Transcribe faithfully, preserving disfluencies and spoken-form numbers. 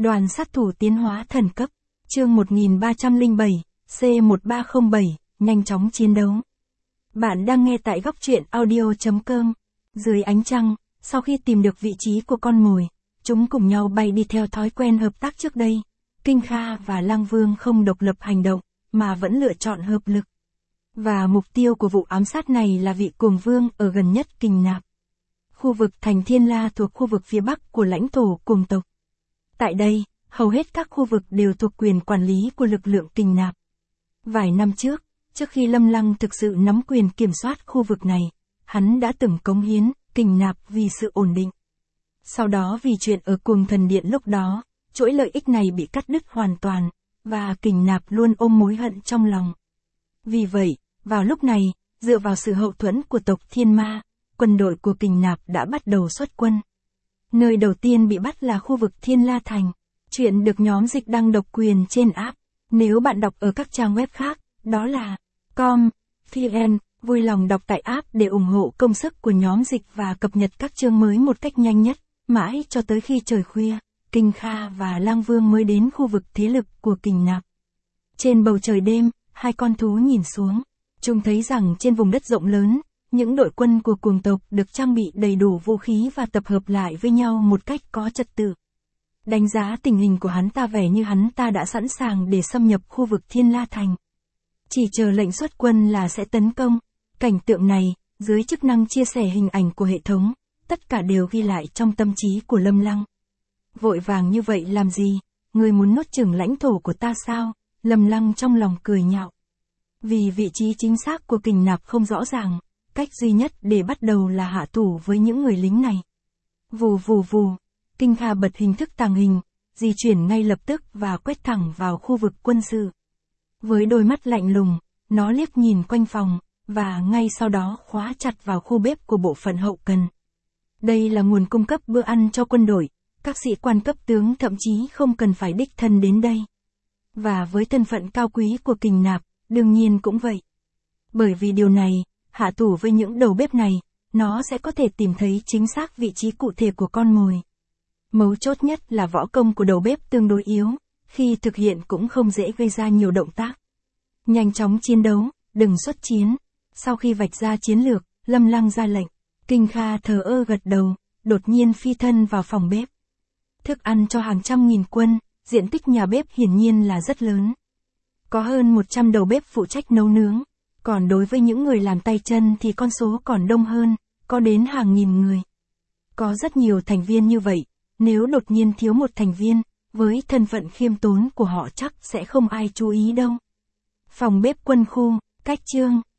Đoàn sát thủ tiến hóa thần cấp, chương một nghìn ba trăm lẻ bảy, C một ba không bảy, nhanh chóng chiến đấu. Bạn đang nghe tại góc truyện audio chấm com. Dưới ánh trăng, sau khi tìm được vị trí của con mồi, chúng cùng nhau bay đi theo thói quen hợp tác trước đây. Kinh Kha và Lang Vương không độc lập hành động, mà vẫn lựa chọn hợp lực. Và mục tiêu của vụ ám sát này là vị cuồng vương ở gần nhất Kình Nạp. Khu vực thành Thiên La thuộc khu vực phía bắc của lãnh thổ cuồng tộc. Tại đây, hầu hết các khu vực đều thuộc quyền quản lý của lực lượng Kình Nạp. Vài năm trước, trước khi Lâm Lăng thực sự nắm quyền kiểm soát khu vực này, hắn đã từng cống hiến Kình Nạp vì sự ổn định. Sau đó vì chuyện ở Cuồng Thần Điện lúc đó, chuỗi lợi ích này bị cắt đứt hoàn toàn, và Kình Nạp luôn ôm mối hận trong lòng. Vì vậy, vào lúc này, dựa vào sự hậu thuẫn của tộc Thiên Ma, quân đội của Kình Nạp đã bắt đầu xuất quân. Nơi đầu tiên bị bắt là khu vực Thiên La Thành. Chuyện được nhóm dịch đăng độc quyền trên app. Nếu bạn đọc ở các trang web khác, đó là com, vn, vui lòng đọc tại app để ủng hộ công sức của nhóm dịch và cập nhật các chương mới một cách nhanh nhất, mãi cho tới khi trời khuya, Kinh Kha và Lang Vương mới đến khu vực thế lực của Kình Nạp. Trên bầu trời đêm, hai con thú nhìn xuống. Chúng thấy rằng trên vùng đất rộng lớn, những đội quân của cuồng tộc được trang bị đầy đủ vũ khí và tập hợp lại với nhau một cách có trật tự. Đánh giá tình hình của hắn ta vẻ như hắn ta đã sẵn sàng để xâm nhập khu vực Thiên La Thành. Chỉ chờ lệnh xuất quân là sẽ tấn công. Cảnh tượng này, dưới chức năng chia sẻ hình ảnh của hệ thống, tất cả đều ghi lại trong tâm trí của Lâm Lăng. Vội vàng như vậy làm gì? Ngươi muốn nuốt chửng lãnh thổ của ta sao? Lâm Lăng trong lòng cười nhạo. Vì vị trí chính xác của Kình Nạp không rõ ràng, cách duy nhất để bắt đầu là hạ thủ với những người lính này. Vù vù vù, Kinh Kha bật hình thức tàng hình, di chuyển ngay lập tức và quét thẳng vào khu vực quân sự. Với đôi mắt lạnh lùng, nó liếc nhìn quanh phòng, và ngay sau đó khóa chặt vào khu bếp của bộ phận hậu cần. Đây là nguồn cung cấp bữa ăn cho quân đội, các sĩ quan cấp tướng thậm chí không cần phải đích thân đến đây. Và với thân phận cao quý của Kình Nạp, đương nhiên cũng vậy. Bởi vì điều này, hạ thủ với những đầu bếp này, nó sẽ có thể tìm thấy chính xác vị trí cụ thể của con mồi. Mấu chốt nhất là võ công của đầu bếp tương đối yếu, khi thực hiện cũng không dễ gây ra nhiều động tác. Nhanh chóng chiến đấu, đừng xuất chiến. Sau khi vạch ra chiến lược, Lâm Lăng ra lệnh. Kinh Kha thờ ơ gật đầu, đột nhiên phi thân vào phòng bếp. Thức ăn cho hàng trăm nghìn quân, diện tích nhà bếp hiển nhiên là rất lớn. Có hơn một trăm đầu bếp phụ trách nấu nướng. Còn đối với những người làm tay chân thì con số còn đông hơn, có đến hàng nghìn người. Có rất nhiều thành viên như vậy, nếu đột nhiên thiếu một thành viên, với thân phận khiêm tốn của họ chắc sẽ không ai chú ý đâu. Phòng bếp quân khu, cách chương.